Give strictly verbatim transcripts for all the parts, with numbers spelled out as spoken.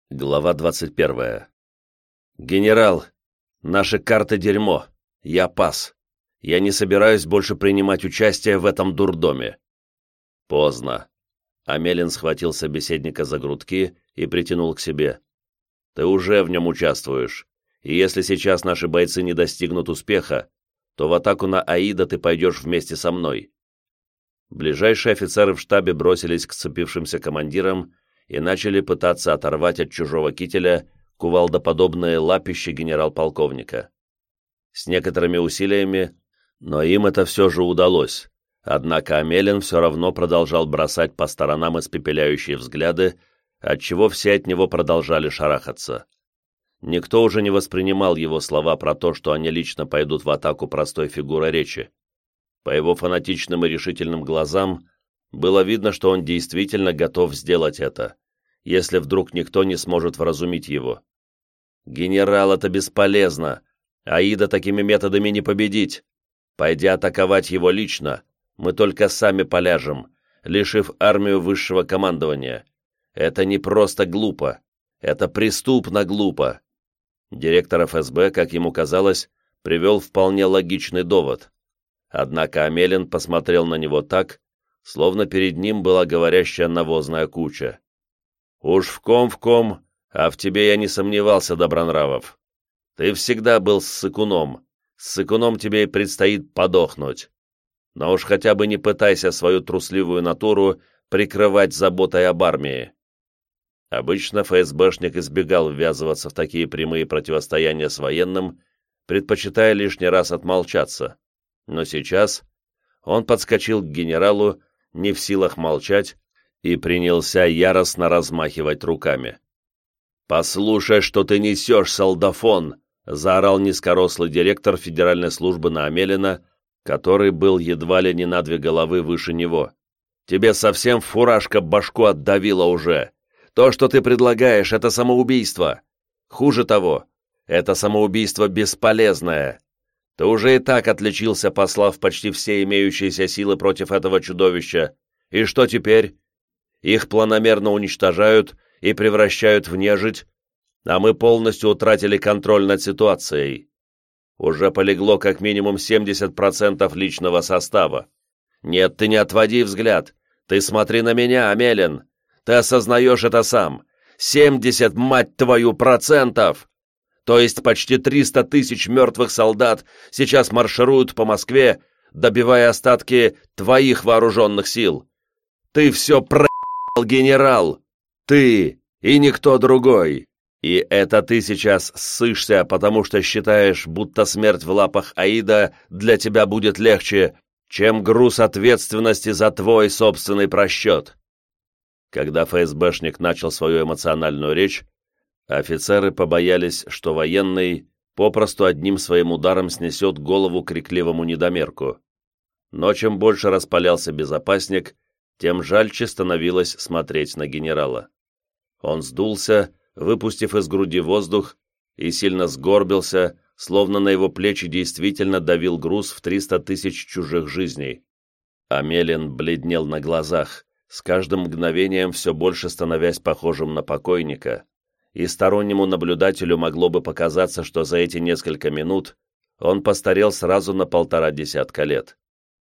Глава двадцать первая. «Генерал, наши карты дерьмо. Я пас. Я не собираюсь больше принимать участие в этом дурдоме». Поздно. Амелин схватил собеседника за грудки и притянул к себе. «Ты уже в нем участвуешь, и если сейчас наши бойцы не достигнут успеха, то в атаку на Аида ты пойдешь вместе со мной». Ближайшие офицеры в штабе бросились к сцепившимся командирам и начали пытаться оторвать от чужого кителя кувалдоподобные лапища генерал-полковника. С некоторыми усилиями, но им это все же удалось, однако Амелин все равно продолжал бросать по сторонам испепеляющие взгляды, отчего все от него продолжали шарахаться. Никто уже не воспринимал его слова про то, что они лично пойдут в атаку простой фигурой речи. По его фанатичным и решительным глазам было видно, что он действительно готов сделать это, если вдруг никто не сможет вразумить его. «Генерал, это бесполезно. Аида такими методами не победить. Пойдя атаковать его лично, мы только сами поляжем, лишив армию высшего командования. Это не просто глупо, это преступно глупо». Директор эф эс бэ, как ему казалось, привел вполне логичный довод. Однако Амелин посмотрел на него так, словно перед ним была говорящая навозная куча. «Уж в ком в ком, а в тебе я не сомневался, Добронравов. Ты всегда был ссыкуном, ссыкуном тебе и предстоит подохнуть. Но уж хотя бы не пытайся свою трусливую натуру прикрывать заботой об армии». Обычно эф эс бэшник избегал ввязываться в такие прямые противостояния с военным, предпочитая лишний раз отмолчаться. Но сейчас он подскочил к генералу, не в силах молчать, и принялся яростно размахивать руками. «Послушай, что ты несешь, солдафон!» — заорал низкорослый директор федеральной службы на Амелина, который был едва ли не на две головы выше него. «Тебе совсем фуражка башку отдавила уже! То, что ты предлагаешь, это самоубийство! Хуже того, это самоубийство бесполезное! Ты уже и так отличился, послав почти все имеющиеся силы против этого чудовища. И что теперь? Их планомерно уничтожают и превращают в нежить, а мы полностью утратили контроль над ситуацией. Уже полегло как минимум семьдесят процентов личного состава. Нет, ты не отводи взгляд. Ты смотри на меня, Амелин. Ты осознаешь это сам. семьдесят, мать твою, процентов! То есть почти триста тысяч мертвых солдат сейчас маршируют по Москве, добивая остатки твоих вооруженных сил. Ты все про***л, генерал! Ты и никто другой! И это ты сейчас ссышься, потому что считаешь, будто смерть в лапах Аида для тебя будет легче, чем груз ответственности за твой собственный просчет». Когда эф эс бэшник начал свою эмоциональную речь, офицеры побоялись, что военный попросту одним своим ударом снесет голову крикливому недомерку. Но чем больше распалялся безопасник, тем жальче становилось смотреть на генерала. Он сдулся, выпустив из груди воздух, и сильно сгорбился, словно на его плечи действительно давил груз в триста тысяч чужих жизней. Амелин бледнел на глазах, с каждым мгновением все больше становясь похожим на покойника, и стороннему наблюдателю могло бы показаться, что за эти несколько минут он постарел сразу на полтора десятка лет.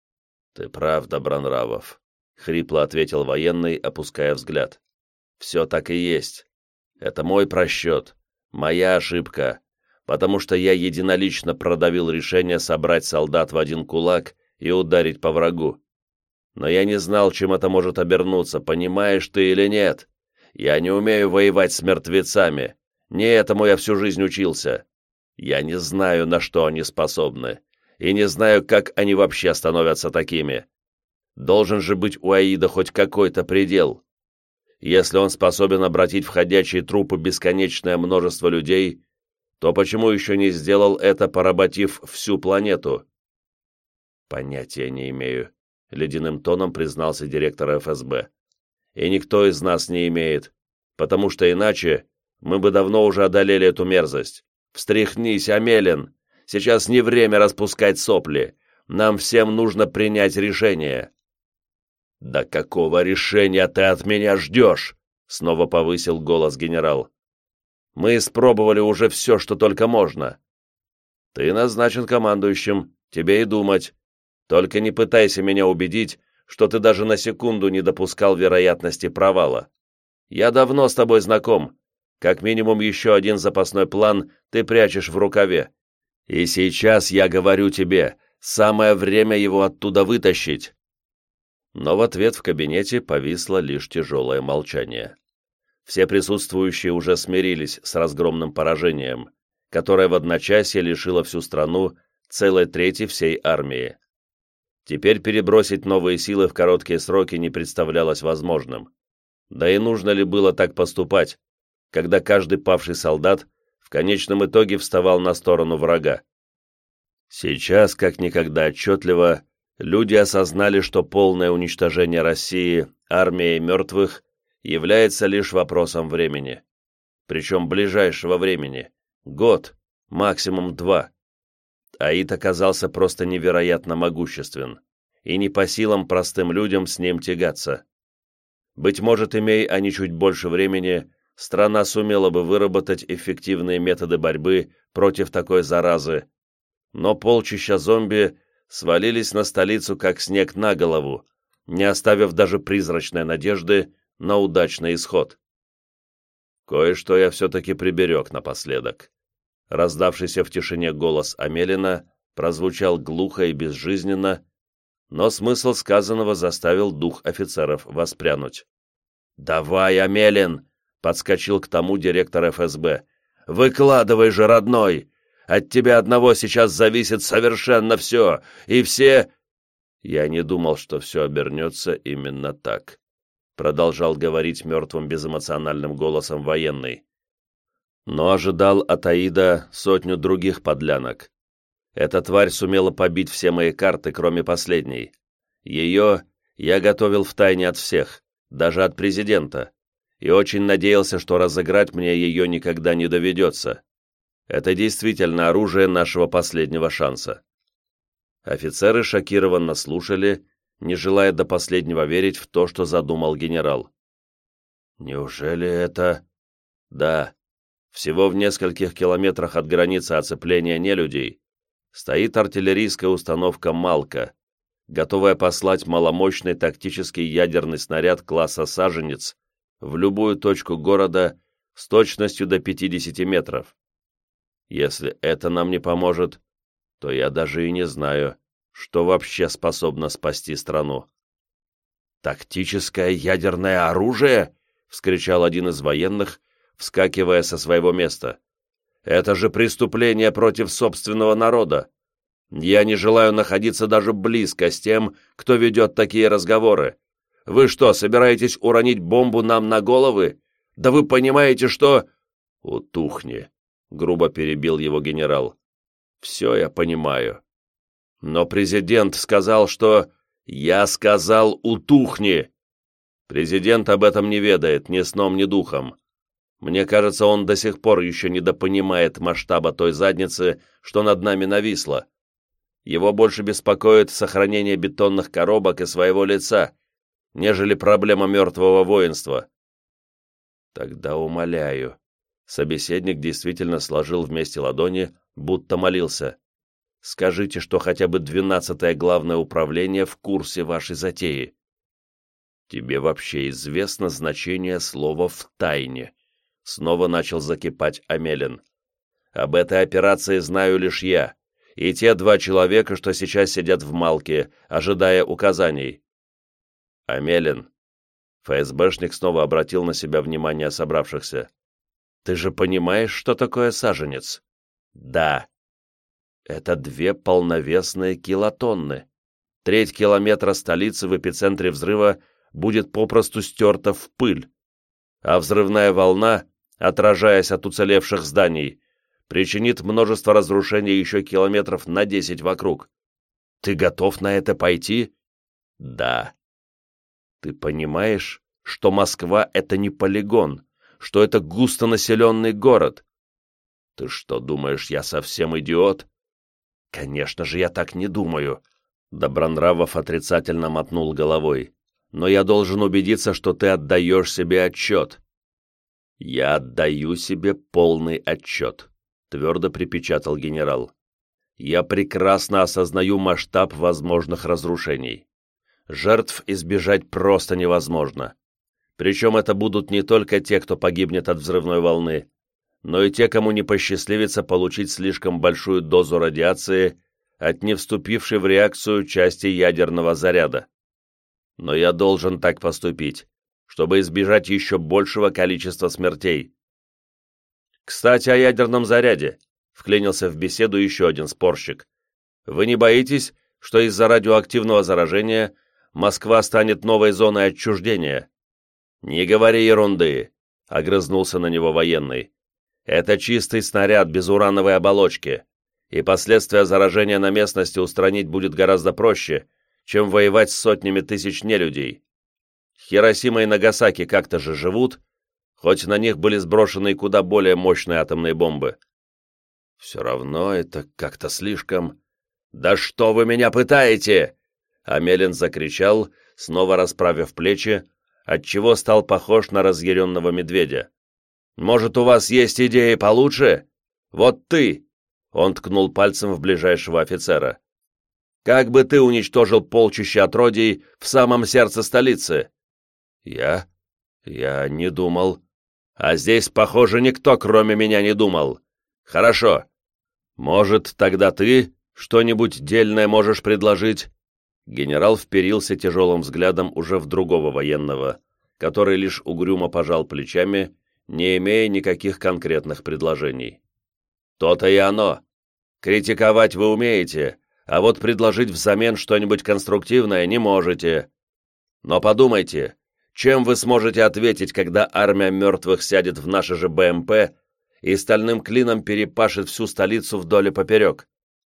«Ты прав, Добронравов», — хрипло ответил военный, опуская взгляд. «Все так и есть. Это мой просчет, моя ошибка, потому что я единолично продавил решение собрать солдат в один кулак и ударить по врагу. Но я не знал, чем это может обернуться, понимаешь ты или нет. Я не умею воевать с мертвецами, не этому я всю жизнь учился. Я не знаю, на что они способны, и не знаю, как они вообще становятся такими. Должен же быть у Аида хоть какой-то предел. Если он способен обратить в ходячие трупы бесконечное множество людей, то почему еще не сделал это, поработив всю планету?» «Понятия не имею», — ледяным тоном признался директор эф эс бэ. «И никто из нас не имеет, потому что иначе мы бы давно уже одолели эту мерзость. Встряхнись, Амелин, сейчас не время распускать сопли, нам всем нужно принять решение». «Да какого решения ты от меня ждешь?» — снова повысил голос генерал. Мы испробовали уже все, что только можно. Ты назначен командующим, тебе и думать. Только не пытайся меня убедить, что ты даже на секунду не допускал вероятности провала. Я давно с тобой знаком. Как минимум еще один запасной план ты прячешь в рукаве. И сейчас я говорю тебе, самое время его оттуда вытащить». Но в ответ в кабинете повисло лишь тяжелое молчание. Все присутствующие уже смирились с разгромным поражением, которое в одночасье лишило всю страну целой трети всей армии. Теперь перебросить новые силы в короткие сроки не представлялось возможным. Да и нужно ли было так поступать, когда каждый павший солдат в конечном итоге вставал на сторону врага? Сейчас, как никогда отчетливо, люди осознали, что полное уничтожение России армией мертвых является лишь вопросом времени. Причем ближайшего времени. Год, максимум два. Аид оказался просто невероятно могуществен, и не по силам простым людям с ним тягаться. Быть может, имея они чуть больше времени, страна сумела бы выработать эффективные методы борьбы против такой заразы, но полчища зомби свалились на столицу как снег на голову, не оставив даже призрачной надежды на удачный исход. Кое-что я все-таки приберег напоследок. Раздавшийся в тишине голос Амелина прозвучал глухо и безжизненно, но смысл сказанного заставил дух офицеров воспрянуть. «Давай, Амелин!» — подскочил к тому директор эф эс бэ. «Выкладывай же, родной! От тебя одного сейчас зависит совершенно все, и все...» «Я не думал, что все обернется именно так», — продолжал говорить мертвым безэмоциональным голосом военный. Но ожидал от Аида сотню других подлянок. Эта тварь сумела побить все мои карты, кроме последней. Ее я готовил втайне от всех, даже от президента, и очень надеялся, что разыграть мне ее никогда не доведется. Это действительно оружие нашего последнего шанса. Офицеры шокированно слушали, не желая до последнего верить в то, что задумал генерал. «Неужели это...» «Да. Всего в нескольких километрах от границы оцепления нелюдей стоит артиллерийская установка «Малка», готовая послать маломощный тактический ядерный снаряд класса «Саженец» в любую точку города с точностью до пятидесяти метров. Если это нам не поможет, то я даже и не знаю, что вообще способно спасти страну. «Тактическое ядерное оружие?» — вскричал один из военных, вскакивая со своего места. «Это же преступление против собственного народа! Я не желаю находиться даже близко с тем, кто ведет такие разговоры. Вы что, собираетесь уронить бомбу нам на головы? Да вы понимаете, что...» «Утухни», — грубо перебил его генерал. «Все я понимаю. Но президент сказал, что...» «Я сказал, утухни!» Президент об этом не ведает ни сном, ни духом. Мне кажется, он до сих пор еще недопонимает масштаба той задницы, что над нами нависла. Его больше беспокоит сохранение бетонных коробок и своего лица, нежели проблема мертвого воинства. Тогда умоляю. Собеседник действительно сложил вместе ладони, будто молился. Скажите, что хотя бы двенадцатое главное управление в курсе вашей затеи. Тебе вообще известно значение слова «в тайне»? Снова начал закипать Амелин. Об этой операции знаю лишь я, и те два человека, что сейчас сидят в Малке, ожидая указаний. Амелин. ФСБшник снова обратил на себя внимание собравшихся. Ты же понимаешь, что такое саженец? Да. Это две полновесные килотонны. Треть километра столицы в эпицентре взрыва будет попросту стерта в пыль, а взрывная волна, отражаясь от уцелевших зданий, причинит множество разрушений еще километров на десять вокруг. Ты готов на это пойти? Да. Ты понимаешь, что Москва — это не полигон, что это густонаселенный город? Ты что, думаешь, я совсем идиот? Конечно же, я так не думаю. Добронравов отрицательно мотнул головой. Но я должен убедиться, что ты отдаешь себе отчет. «Я отдаю себе полный отчет», — твердо припечатал генерал. «Я прекрасно осознаю масштаб возможных разрушений. Жертв избежать просто невозможно. Причем это будут не только те, кто погибнет от взрывной волны, но и те, кому не посчастливится получить слишком большую дозу радиации от не вступившей в реакцию части ядерного заряда. Но я должен так поступить, чтобы избежать еще большего количества смертей». «Кстати, о ядерном заряде», — вклинился в беседу еще один спорщик. «Вы не боитесь, что из-за радиоактивного заражения Москва станет новой зоной отчуждения?» «Не говори ерунды», — огрызнулся на него военный. «Это чистый снаряд без урановой оболочки, и последствия заражения на местности устранить будет гораздо проще, чем воевать с сотнями тысяч нелюдей. Хиросима и Нагасаки как-то же живут, хоть на них были сброшены куда более мощные атомные бомбы». «Все равно это как-то слишком...» «Да что вы меня пытаете?» Амелин закричал, снова расправив плечи, отчего стал похож на разъяренного медведя. «Может, у вас есть идеи получше? Вот ты!» Он ткнул пальцем в ближайшего офицера. «Как бы ты уничтожил полчища отродий в самом сердце столицы?» «Я? Я не думал». «А здесь, похоже, никто, кроме меня, не думал. Хорошо. Может, тогда ты что-нибудь дельное можешь предложить?» Генерал вперился тяжелым взглядом уже в другого военного, который лишь угрюмо пожал плечами, не имея никаких конкретных предложений. «То-то и оно. Критиковать вы умеете, а вот предложить взамен что-нибудь конструктивное не можете. Но подумайте, чем вы сможете ответить, когда армия мертвых сядет в наши же БМП и стальным клином перепашет всю столицу вдоль и поперек?»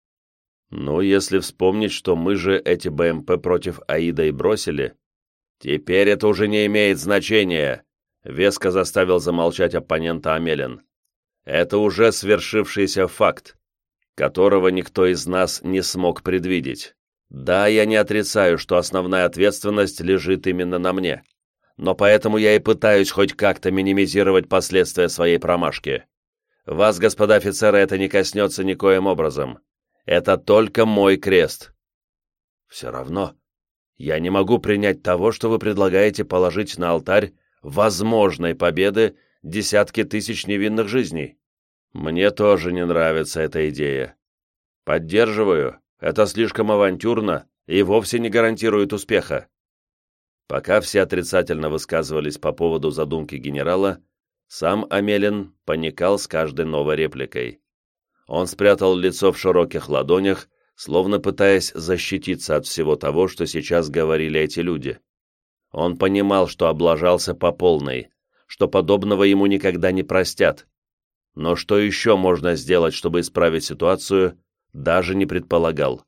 «Ну, если вспомнить, что мы же эти БМП против Аида и бросили...» «Теперь это уже не имеет значения», — веско заставил замолчать оппонента Амелин. «Это уже свершившийся факт, которого никто из нас не смог предвидеть. Да, я не отрицаю, что основная ответственность лежит именно на мне, но поэтому я и пытаюсь хоть как-то минимизировать последствия своей промашки. Вас, господа офицеры, это не коснется никоим образом. Это только мой крест». «Все равно я не могу принять того, что вы предлагаете положить на алтарь возможной победы десятки тысяч невинных жизней. Мне тоже не нравится эта идея. Поддерживаю, это слишком авантюрно и вовсе не гарантирует успеха». Пока все отрицательно высказывались по поводу задумки генерала, сам Амелин паникал с каждой новой репликой. Он спрятал лицо в широких ладонях, словно пытаясь защититься от всего того, что сейчас говорили эти люди. Он понимал, что облажался по полной, что подобного ему никогда не простят. Но что еще можно сделать, чтобы исправить ситуацию, даже не предполагал.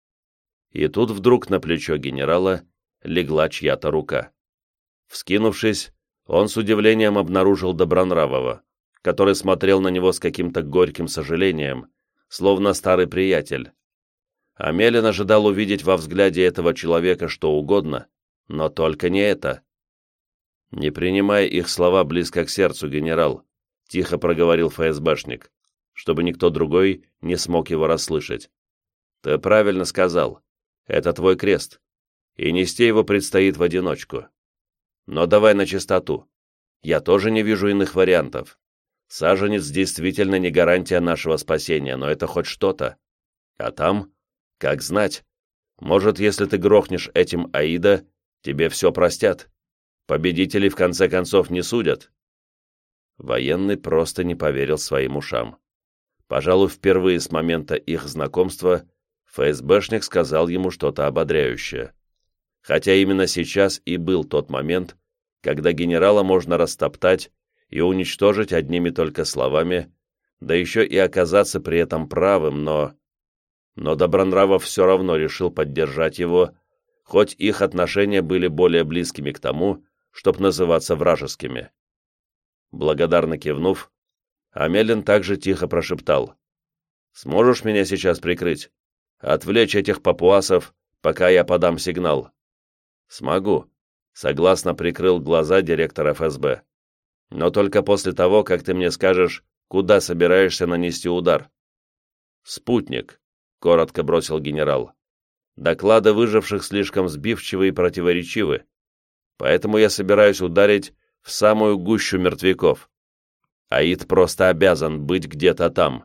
И тут вдруг на плечо генерала легла чья-то рука. Вскинувшись, он с удивлением обнаружил Добронравова, который смотрел на него с каким-то горьким сожалением, словно старый приятель. Амелин ожидал увидеть во взгляде этого человека что угодно, но только не это. «Не принимай их слова близко к сердцу, генерал», — тихо проговорил ФСБшник, чтобы никто другой не смог его расслышать. «Ты правильно сказал. Это твой крест, и нести его предстоит в одиночку. Но давай на чистоту. Я тоже не вижу иных вариантов. Саженец действительно не гарантия нашего спасения, но это хоть что-то. А там, как знать, может, если ты грохнешь этим Аида, тебе все простят. Победителей в конце концов не судят». Военный просто не поверил своим ушам. Пожалуй, впервые с момента их знакомства ФСБшник сказал ему что-то ободряющее. Хотя именно сейчас и был тот момент, когда генерала можно растоптать и уничтожить одними только словами, да еще и оказаться при этом правым, но... Но Добронравов все равно решил поддержать его, хоть их отношения были более близкими к тому, чтоб называться вражескими. Благодарно кивнув, Амелин также тихо прошептал: «Сможешь меня сейчас прикрыть? Отвлечь этих папуасов, пока я подам сигнал?» «Смогу», — согласно прикрыл глаза директор ФСБ. Но только после того, как ты мне скажешь, куда собираешься нанести удар». «Спутник», — коротко бросил генерал. «Доклады выживших слишком сбивчивы и противоречивы, поэтому я собираюсь ударить в самую гущу мертвяков. Аид просто обязан быть где-то там».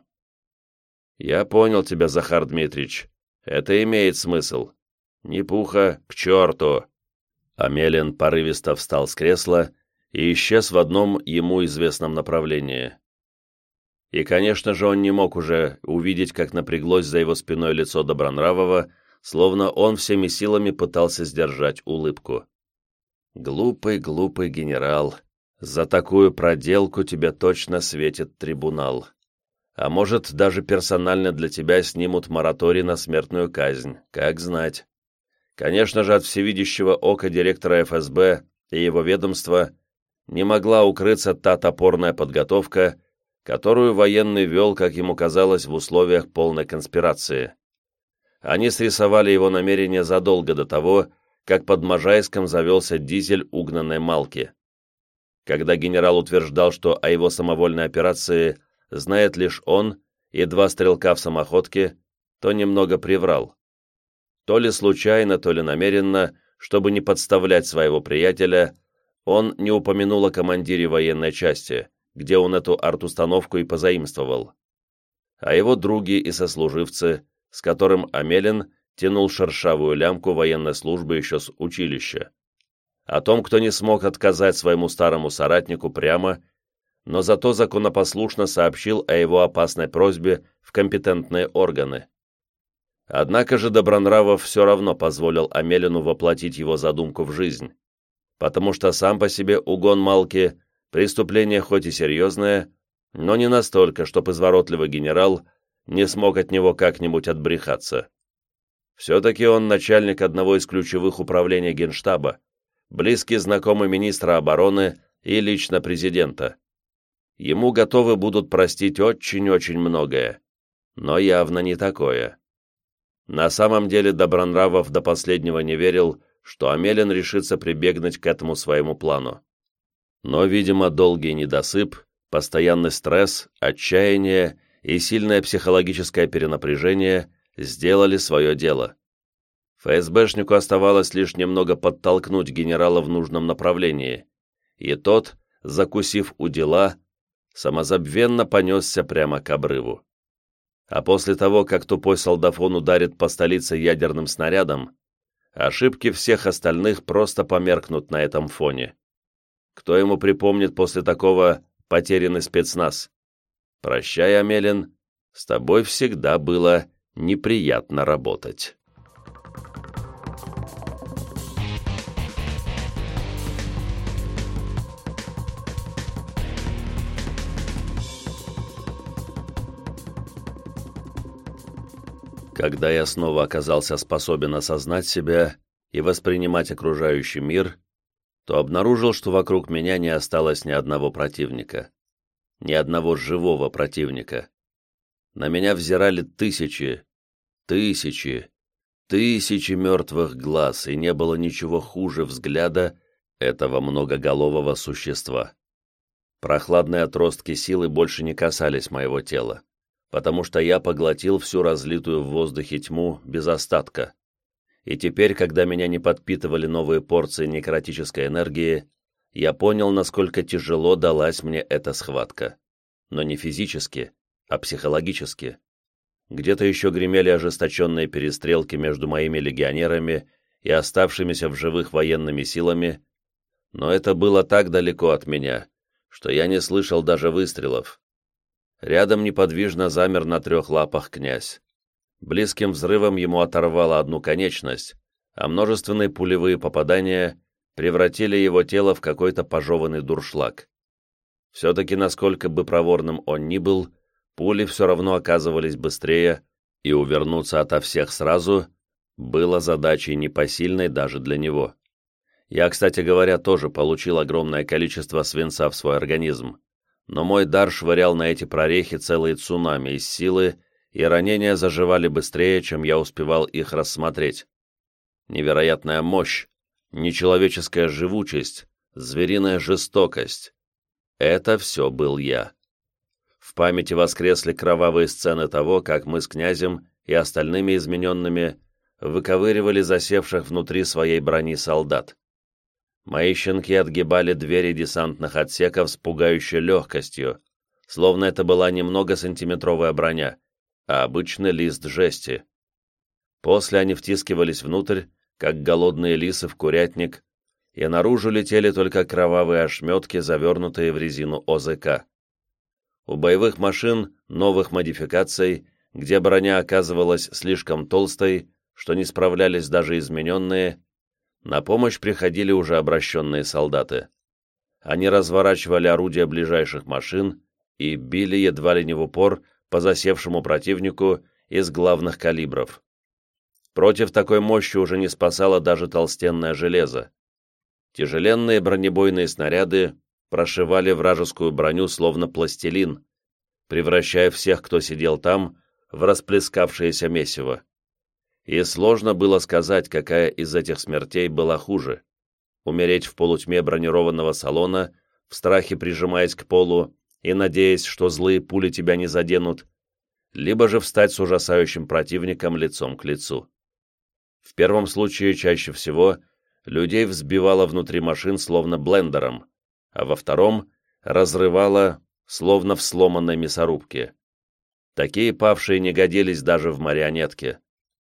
«Я понял тебя, Захар Дмитрич. Это имеет смысл. Непуха, к черту!» Амелин порывисто встал с кресла и исчез в одном ему известном направлении. И, конечно же, он не мог уже увидеть, как напряглось за его спиной лицо Добронравова, словно он всеми силами пытался сдержать улыбку. «Глупый, глупый генерал, за такую проделку тебе точно светит трибунал. А может, даже персонально для тебя снимут мораторий на смертную казнь, как знать. Конечно же, от всевидящего ока директора эф эс бэ и его ведомства не могла укрыться та топорная подготовка, которую военный вел, как ему казалось, в условиях полной конспирации. Они срисовали его намерения задолго до того, как под Можайском завелся дизель угнанной Малки. Когда генерал утверждал, что о его самовольной операции знает лишь он и два стрелка в самоходке, то немного приврал. То ли случайно, то ли намеренно, чтобы не подставлять своего приятеля, он не упомянул о командире военной части, где он эту арт-установку и позаимствовал. А его други и сослуживцы, с которым Амелин тянул шершавую лямку военной службы еще с училища. О том, кто не смог отказать своему старому соратнику прямо, но зато законопослушно сообщил о его опасной просьбе в компетентные органы. Однако же Добронравов все равно позволил Амелину воплотить его задумку в жизнь, потому что сам по себе угон Малки – преступление хоть и серьезное, но не настолько, чтоб изворотливый генерал не смог от него как-нибудь отбрехаться. Все-таки он начальник одного из ключевых управлений Генштаба, близкий знакомый министра обороны и лично президента. Ему готовы будут простить очень-очень многое, но явно не такое. На самом деле Добронравов до последнего не верил, что Амелин решится прибегнуть к этому своему плану. Но, видимо, долгий недосып, постоянный стресс, отчаяние и сильное психологическое перенапряжение сделали свое дело. ФСБшнику оставалось лишь немного подтолкнуть генерала в нужном направлении, и тот, закусив у дела, самозабвенно понесся прямо к обрыву. А после того, как тупой солдафон ударит по столице ядерным снарядом, ошибки всех остальных просто померкнут на этом фоне. Кто ему припомнит после такого потерянный спецназ? Прощай, Амелин, с тобой всегда было неприятно работать. Когда я снова оказался способен осознать себя и воспринимать окружающий мир, то обнаружил, что вокруг меня не осталось ни одного противника, ни одного живого противника. На меня взирали тысячи, тысячи, тысячи мертвых глаз, и не было ничего хуже взгляда этого многоголового существа. Прохладные отростки силы больше не касались моего тела, потому что я поглотил всю разлитую в воздухе тьму без остатка. И теперь, когда меня не подпитывали новые порции некротической энергии, я понял, насколько тяжело далась мне эта схватка. Но не физически, а психологически. Где-то еще гремели ожесточенные перестрелки между моими легионерами и оставшимися в живых военными силами, но это было так далеко от меня, что я не слышал даже выстрелов. Рядом неподвижно замер на трех лапах князь. Близким взрывом ему оторвало одну конечность, а множественные пулевые попадания превратили его тело в какой-то пожеванный дуршлаг. Все-таки, насколько бы проворным он ни был, пули все равно оказывались быстрее, и увернуться ото всех сразу было задачей непосильной даже для него. Я, кстати говоря, тоже получил огромное количество свинца в свой организм, но мой дар швырял на эти прорехи целые цунами из силы, и ранения заживали быстрее, чем я успевал их рассмотреть. Невероятная мощь, нечеловеческая живучесть, звериная жестокость. Это все был я. В памяти воскресли кровавые сцены того, как мы с князем и остальными измененными выковыривали засевших внутри своей брони солдат. Мои щенки отгибали двери десантных отсеков с пугающей легкостью, словно это была не многосантиметровая броня, а обычный лист жести. После они втискивались внутрь, как голодные лисы в курятник, и наружу летели только кровавые ошметки, завернутые в резину ОЗК. У боевых машин новых модификаций, где броня оказывалась слишком толстой, что не справлялись даже измененные, на помощь приходили уже обращенные солдаты. Они разворачивали орудия ближайших машин и били едва ли не в упор по засевшему противнику из главных калибров. Против такой мощи уже не спасало даже толстенное железо. Тяжеленные бронебойные снаряды прошивали вражескую броню словно пластилин, превращая всех, кто сидел там, в расплескавшееся месиво. И сложно было сказать, какая из этих смертей была хуже. Умереть в полутьме бронированного салона, в страхе прижимаясь к полу и надеясь, что злые пули тебя не заденут, либо же встать с ужасающим противником лицом к лицу. В первом случае чаще всего людей взбивало внутри машин словно блендером, а во втором разрывало словно в сломанной мясорубке. Такие павшие не годились даже в марионетке.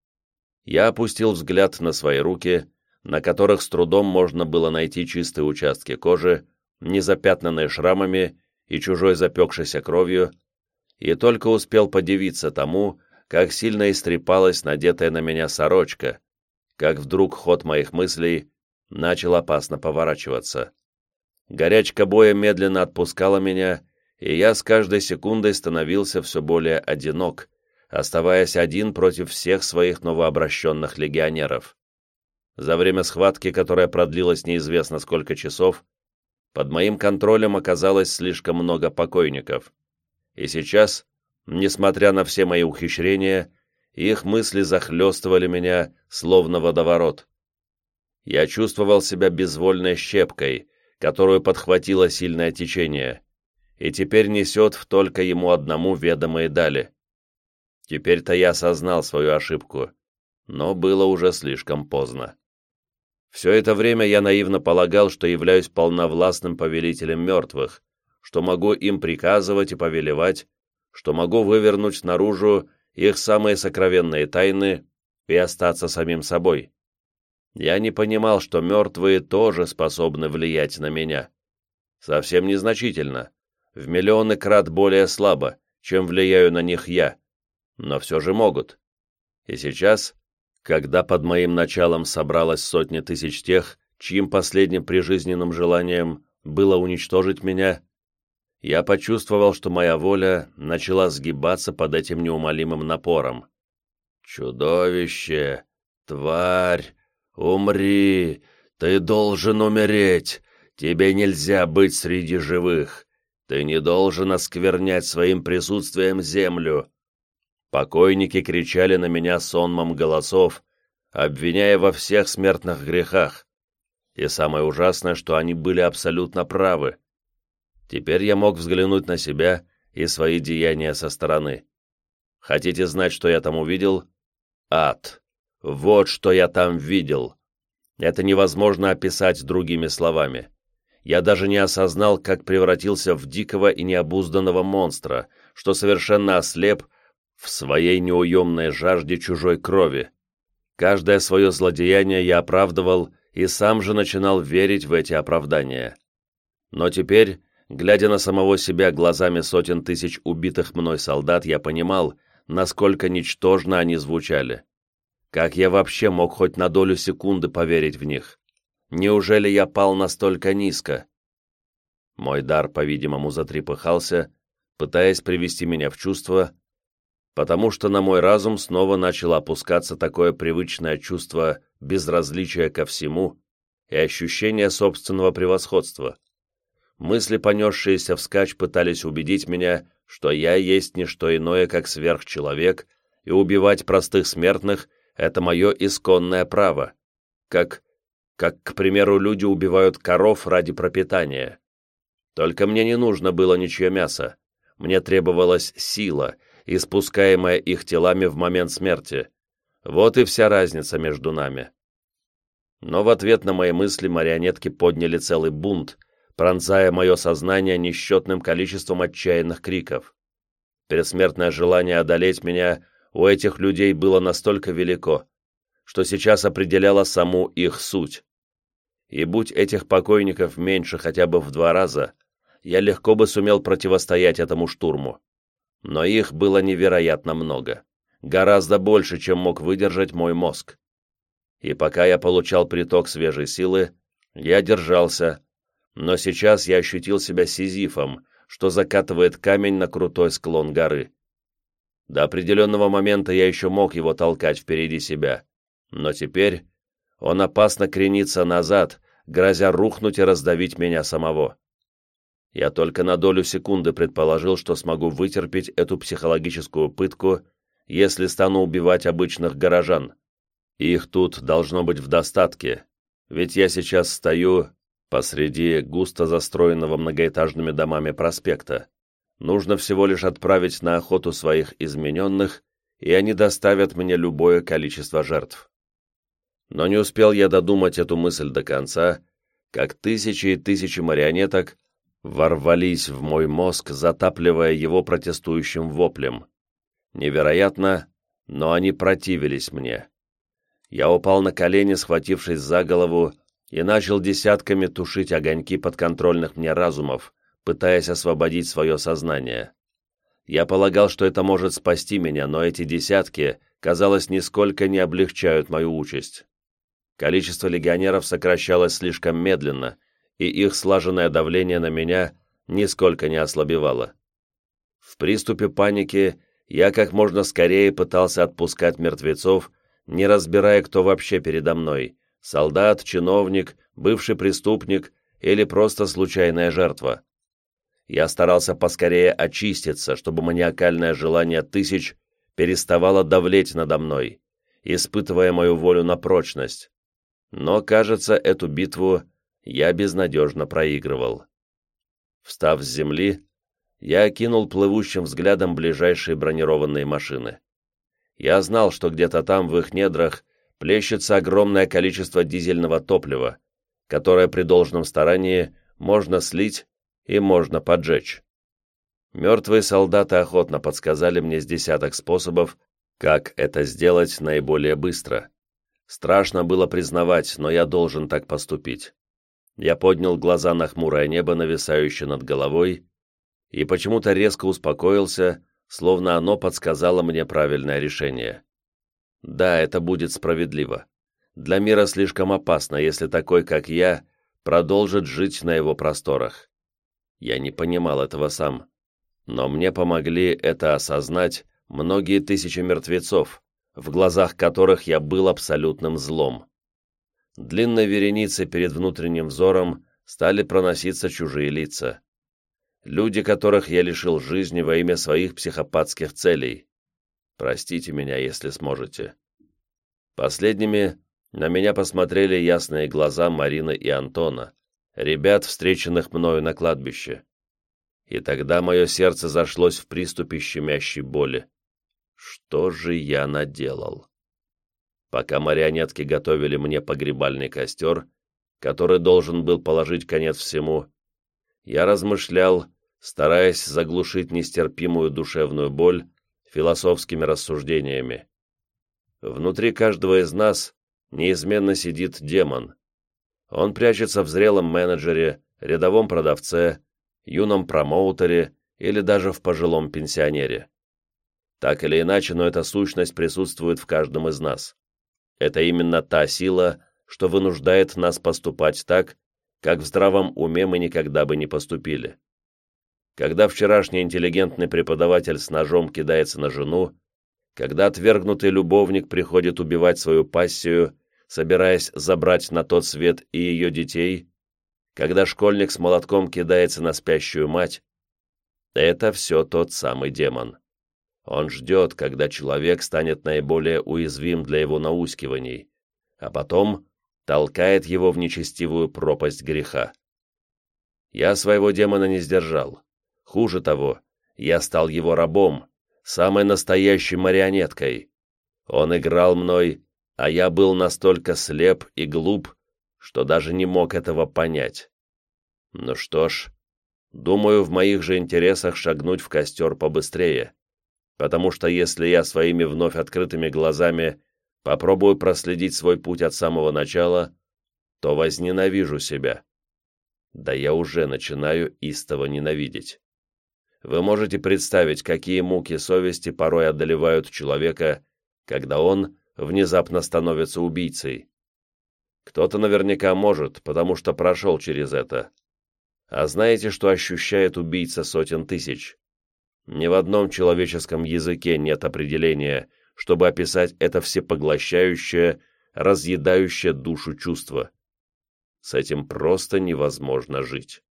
Я опустил взгляд на свои руки, на которых с трудом можно было найти чистые участки кожи, не запятнанные шрамами и чужой запекшейся кровью, и только успел подивиться тому, как сильно истрепалась надетая на меня сорочка, как вдруг ход моих мыслей начал опасно поворачиваться. Горячка боя медленно отпускала меня, и я с каждой секундой становился все более одинок, оставаясь один против всех своих новообращенных легионеров. За время схватки, которая продлилась неизвестно сколько часов, под моим контролем оказалось слишком много покойников. И сейчас, несмотря на все мои ухищрения, их мысли захлестывали меня, словно водоворот. Я чувствовал себя безвольной щепкой, которую подхватило сильное течение, и теперь несет в только ему одному ведомые дали. Теперь-то я осознал свою ошибку, но было уже слишком поздно. Все это время я наивно полагал, что являюсь полновластным повелителем мертвых, что могу им приказывать и повелевать, что могу вывернуть наружу их самые сокровенные тайны и остаться самим собой. Я не понимал, что мертвые тоже способны влиять на меня. Совсем незначительно, в миллионы крат более слабо, чем влияю на них я, но все же могут. И сейчас, когда под моим началом собралось сотни тысяч тех, чьим последним прижизненным желанием было уничтожить меня, я почувствовал, что моя воля начала сгибаться под этим неумолимым напором. «Чудовище! Тварь! Умри! Ты должен умереть! Тебе нельзя быть среди живых! Ты не должен осквернять своим присутствием землю!» Покойники кричали на меня сонмом голосов, обвиняя во всех смертных грехах. И самое ужасное, что они были абсолютно правы. Теперь я мог взглянуть на себя и свои деяния со стороны. Хотите знать, что я там увидел? Ад. Вот что я там видел. Это невозможно описать другими словами. Я даже не осознал, как превратился в дикого и необузданного монстра, что совершенно ослеп в своей неуемной жажде чужой крови. Каждое свое злодеяние я оправдывал и сам же начинал верить в эти оправдания. Но теперь, глядя на самого себя глазами сотен тысяч убитых мной солдат, я понимал, насколько ничтожно они звучали. Как я вообще мог хоть на долю секунды поверить в них? Неужели я пал настолько низко? Мой дар, по-видимому, затрепыхался, пытаясь привести меня в чувство, потому что на мой разум снова начало опускаться такое привычное чувство безразличия ко всему и ощущение собственного превосходства. Мысли, понесшиеся вскачь, пытались убедить меня, что я есть не что иное, как сверхчеловек, и убивать простых смертных — это мое исконное право, как, как, к примеру, люди убивают коров ради пропитания. Только мне не нужно было ничье мясо. Мне требовалась сила, испускаемая их телами в момент смерти. Вот и вся разница между нами. Но в ответ на мои мысли марионетки подняли целый бунт, пронзая мое сознание несчетным количеством отчаянных криков. Предсмертное желание одолеть меня у этих людей было настолько велико, что сейчас определяло саму их суть. И будь этих покойников меньше хотя бы в два раза, я легко бы сумел противостоять этому штурму. Но их было невероятно много, гораздо больше, чем мог выдержать мой мозг. И пока я получал приток свежей силы, я держался, но сейчас я ощутил себя Сизифом, что закатывает камень на крутой склон горы. До определенного момента я еще мог его толкать впереди себя, но теперь он опасно кренится назад, грозя рухнуть и раздавить меня самого. Я только на долю секунды предположил, что смогу вытерпеть эту психологическую пытку, если стану убивать обычных горожан. Их тут должно быть в достатке, ведь я сейчас стою посреди густо застроенного многоэтажными домами проспекта. Нужно всего лишь отправить на охоту своих измененных, и они доставят мне любое количество жертв. Но не успел я додумать эту мысль до конца, как тысячи и тысячи марионеток ворвались в мой мозг, затапливая его протестующим воплем. Невероятно, но они противились мне. Я упал на колени, схватившись за голову, и начал десятками тушить огоньки подконтрольных мне разумов, пытаясь освободить свое сознание. Я полагал, что это может спасти меня, но эти десятки, казалось, нисколько не облегчают мою участь. Количество легионеров сокращалось слишком медленно, и их слаженное давление на меня нисколько не ослабевало. В приступе паники я как можно скорее пытался отпускать мертвецов, не разбирая, кто вообще передо мной — солдат, чиновник, бывший преступник или просто случайная жертва. Я старался поскорее очиститься, чтобы маниакальное желание тысяч переставало давлеть надо мной, испытывая мою волю на прочность. Но, кажется, эту битву я безнадежно проигрывал. Встав с земли, я окинул плывущим взглядом ближайшие бронированные машины. Я знал, что где-то там, в их недрах, плещется огромное количество дизельного топлива, которое при должном старании можно слить и можно поджечь. Мертвые солдаты охотно подсказали мне с десяток способов, как это сделать наиболее быстро. Страшно было признавать, но я должен так поступить. Я поднял глаза на хмурое небо, нависающее над головой, и почему-то резко успокоился, словно оно подсказало мне правильное решение. Да, это будет справедливо. Для мира слишком опасно, если такой, как я, продолжит жить на его просторах. Я не понимал этого сам, но мне помогли это осознать многие тысячи мертвецов, в глазах которых я был абсолютным злом. Длинной вереницей перед внутренним взором стали проноситься чужие лица. Люди, которых я лишил жизни во имя своих психопатских целей. Простите меня, если сможете. Последними на меня посмотрели ясные глаза Марины и Антона, ребят, встреченных мною на кладбище. И тогда мое сердце зашлось в приступе щемящей боли. Что же я наделал? Пока марионетки готовили мне погребальный костер, который должен был положить конец всему, я размышлял, стараясь заглушить нестерпимую душевную боль философскими рассуждениями. Внутри каждого из нас неизменно сидит демон. Он прячется в зрелом менеджере, рядовом продавце, юном промоутере или даже в пожилом пенсионере. Так или иначе, но эта сущность присутствует в каждом из нас. Это именно та сила, что вынуждает нас поступать так, как в здравом уме мы никогда бы не поступили. Когда вчерашний интеллигентный преподаватель с ножом кидается на жену, когда отвергнутый любовник приходит убивать свою пассию, собираясь забрать на тот свет и ее детей, когда школьник с молотком кидается на спящую мать, это все тот самый демон. Он ждет, когда человек станет наиболее уязвим для его наускиваний, а потом толкает его в нечестивую пропасть греха. Я своего демона не сдержал. Хуже того, я стал его рабом, самой настоящей марионеткой. Он играл мной, а я был настолько слеп и глуп, что даже не мог этого понять. Ну что ж, думаю, в моих же интересах шагнуть в костер побыстрее, потому что если я своими вновь открытыми глазами попробую проследить свой путь от самого начала, то возненавижу себя. Да я уже начинаю истово ненавидеть. Вы можете представить, какие муки совести порой одолевают человека, когда он внезапно становится убийцей. Кто-то наверняка может, потому что прошел через это. А знаете, что ощущает убийца сотен тысяч? Ни в одном человеческом языке нет определения, чтобы описать это всепоглощающее, разъедающее душу чувство. С этим просто невозможно жить.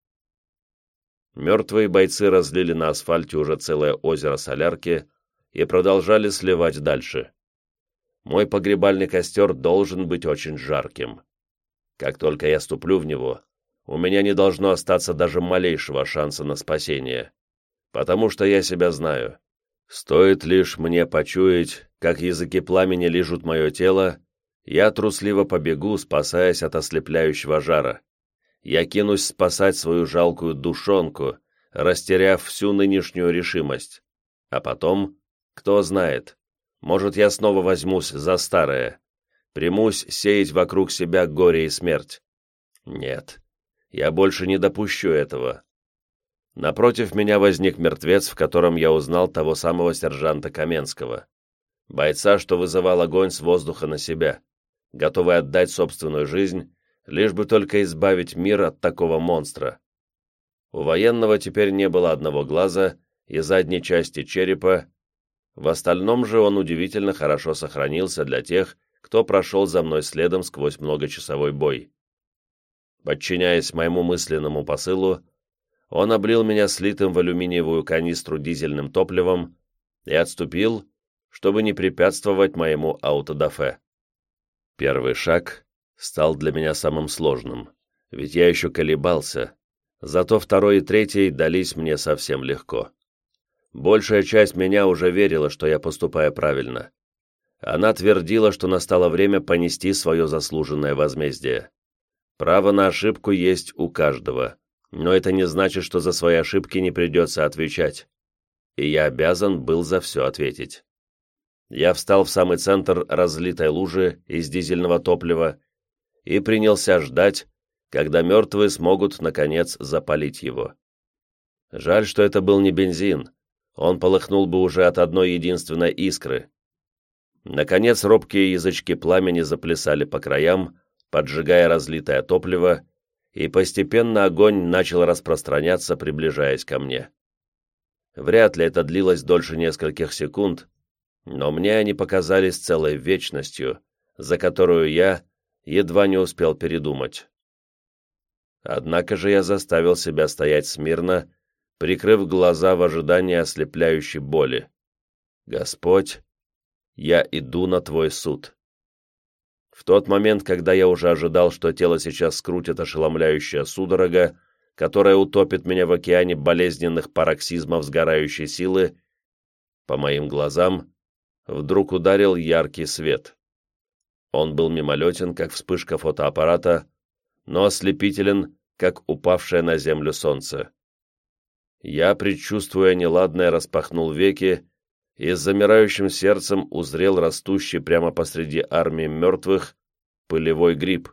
Мертвые бойцы разлили на асфальте уже целое озеро солярки и продолжали сливать дальше. Мой погребальный костер должен быть очень жарким. Как только я ступлю в него, у меня не должно остаться даже малейшего шанса на спасение, потому что я себя знаю. Стоит лишь мне почуять, как языки пламени лижут мое тело, я трусливо побегу, спасаясь от ослепляющего жара. Я кинусь спасать свою жалкую душонку, растеряв всю нынешнюю решимость. А потом, кто знает, может, я снова возьмусь за старое, примусь сеять вокруг себя горе и смерть. Нет, я больше не допущу этого. Напротив меня возник мертвец, в котором я узнал того самого сержанта Каменского, бойца, что вызывал огонь с воздуха на себя, готовый отдать собственную жизнь, лишь бы только избавить мир от такого монстра. У военного теперь не было одного глаза и задней части черепа, в остальном же он удивительно хорошо сохранился для тех, кто прошел за мной следом сквозь многочасовой бой. Подчиняясь моему мысленному посылу, он облил меня слитым в алюминиевую канистру дизельным топливом и отступил, чтобы не препятствовать моему аутодафе. Первый шаг стал для меня самым сложным, ведь я еще колебался, зато второй и третий дались мне совсем легко. Большая часть меня уже верила, что я поступаю правильно. Она твердила, что настало время понести свое заслуженное возмездие. Право на ошибку есть у каждого, но это не значит, что за свои ошибки не придется отвечать. И я обязан был за все ответить. Я встал в самый центр разлитой лужи из дизельного топлива и принялся ждать, когда мертвые смогут, наконец, запалить его. Жаль, что это был не бензин, он полыхнул бы уже от одной единственной искры. Наконец робкие язычки пламени заплясали по краям, поджигая разлитое топливо, и постепенно огонь начал распространяться, приближаясь ко мне. Вряд ли это длилось дольше нескольких секунд, но мне они показались целой вечностью, за которую я едва не успел передумать. Однако же я заставил себя стоять смирно, прикрыв глаза в ожидании ослепляющей боли. «Господь, я иду на Твой суд». В тот момент, когда я уже ожидал, что тело сейчас скрутит ошеломляющая судорога, которая утопит меня в океане болезненных пароксизмов сгорающей силы, по моим глазам вдруг ударил яркий свет. Он был мимолетен, как вспышка фотоаппарата, но ослепителен, как упавшее на землю солнце. Я, предчувствуя неладное, распахнул веки и с замирающим сердцем узрел растущий прямо посреди армии мертвых пылевой гриб.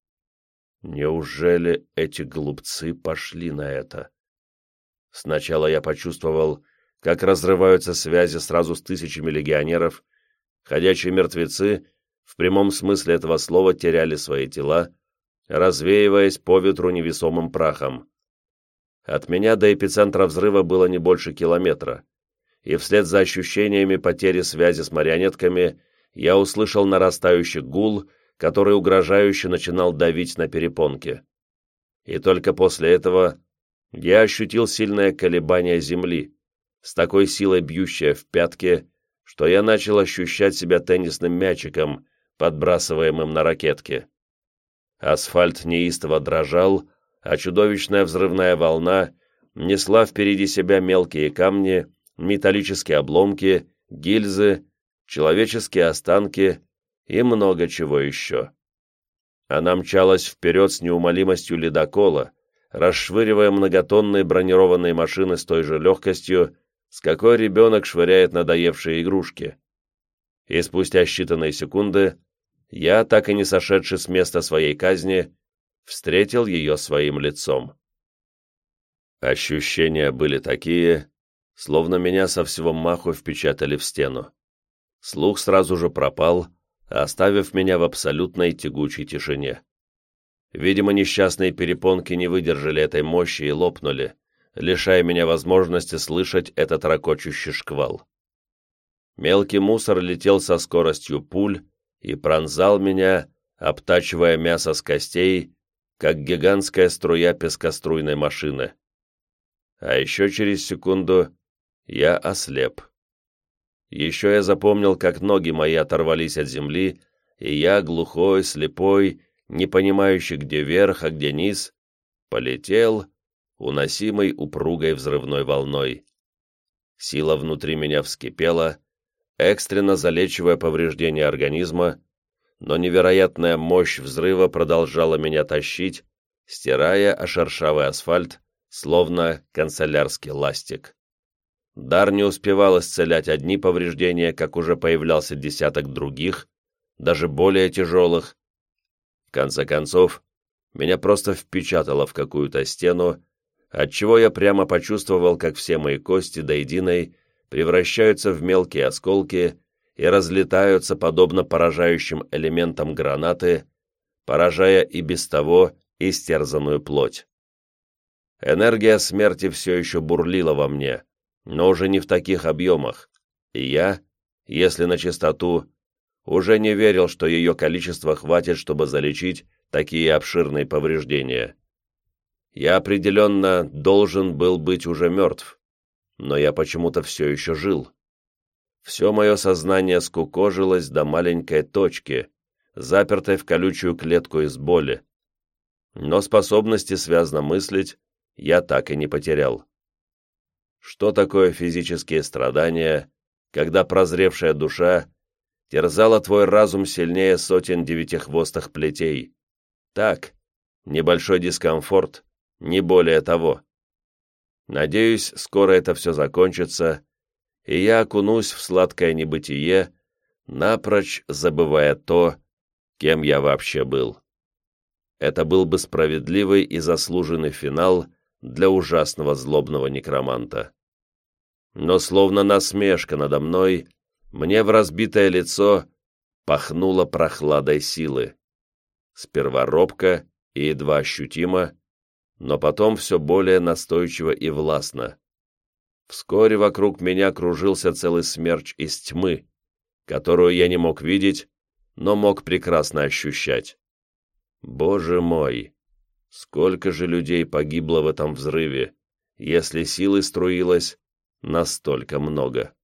Неужели эти глупцы пошли на это? Сначала я почувствовал, как разрываются связи сразу с тысячами легионеров, ходячие мертвецы в прямом смысле этого слова теряли свои тела, развеиваясь по ветру невесомым прахом. От меня до эпицентра взрыва было не больше километра, и вслед за ощущениями потери связи с марионетками я услышал нарастающий гул, который угрожающе начинал давить на перепонки. И только после этого я ощутил сильное колебание земли, с такой силой бьющее в пятки, что я начал ощущать себя теннисным мячиком, подбрасываемым на ракетке. Асфальт неистово дрожал, а чудовищная взрывная волна несла впереди себя мелкие камни, металлические обломки, гильзы, человеческие останки и много чего еще. Она мчалась вперед с неумолимостью ледокола, расшвыривая многотонные бронированные машины с той же легкостью, с какой ребенок швыряет надоевшие игрушки. И спустя считанные секунды я, так и не сошедший с места своей казни, встретил ее своим лицом. Ощущения были такие, словно меня со всего маху впечатали в стену. Слух сразу же пропал, оставив меня в абсолютной тягучей тишине. Видимо, несчастные перепонки не выдержали этой мощи и лопнули, лишая меня возможности слышать этот ракочущий шквал. Мелкий мусор летел со скоростью пуль и пронзал меня, обтачивая мясо с костей, как гигантская струя пескоструйной машины. А еще через секунду я ослеп. Еще я запомнил, как ноги мои оторвались от земли, и я, глухой, слепой, не понимающий, где верх, а где низ, полетел, уносимый упругой взрывной волной. Сила внутри меня вскипела, экстренно залечивая повреждения организма, но невероятная мощь взрыва продолжала меня тащить, стирая о шершавый асфальт, словно канцелярский ластик. Дар не успевал исцелять одни повреждения, как уже появлялся десяток других, даже более тяжелых. В конце концов, меня просто впечатало в какую-то стену, отчего я прямо почувствовал, как все мои кости до единой превращаются в мелкие осколки и разлетаются подобно поражающим элементам гранаты, поражая и без того истерзанную плоть. Энергия смерти все еще бурлила во мне, но уже не в таких объемах, и я, если на чистоту, уже не верил, что ее количество хватит, чтобы залечить такие обширные повреждения. Я определенно должен был быть уже мертв, но я почему-то все еще жил. Все мое сознание скукожилось до маленькой точки, запертой в колючую клетку из боли, но способности связно мыслить я так и не потерял. Что такое физические страдания, когда прозревшая душа терзала твой разум сильнее сотен девятихвостых плетей? Так, небольшой дискомфорт, не более того. Надеюсь, скоро это все закончится, и я окунусь в сладкое небытие, напрочь забывая то, кем я вообще был. Это был бы справедливый и заслуженный финал для ужасного злобного некроманта. Но словно насмешка надо мной, мне в разбитое лицо пахнуло прохладой силы. Сперва робко и едва ощутимо, но потом все более настойчиво и властно. Вскоре вокруг меня кружился целый смерч из тьмы, которую я не мог видеть, но мог прекрасно ощущать. Боже мой! Сколько же людей погибло в этом взрыве, если силы струилось настолько много?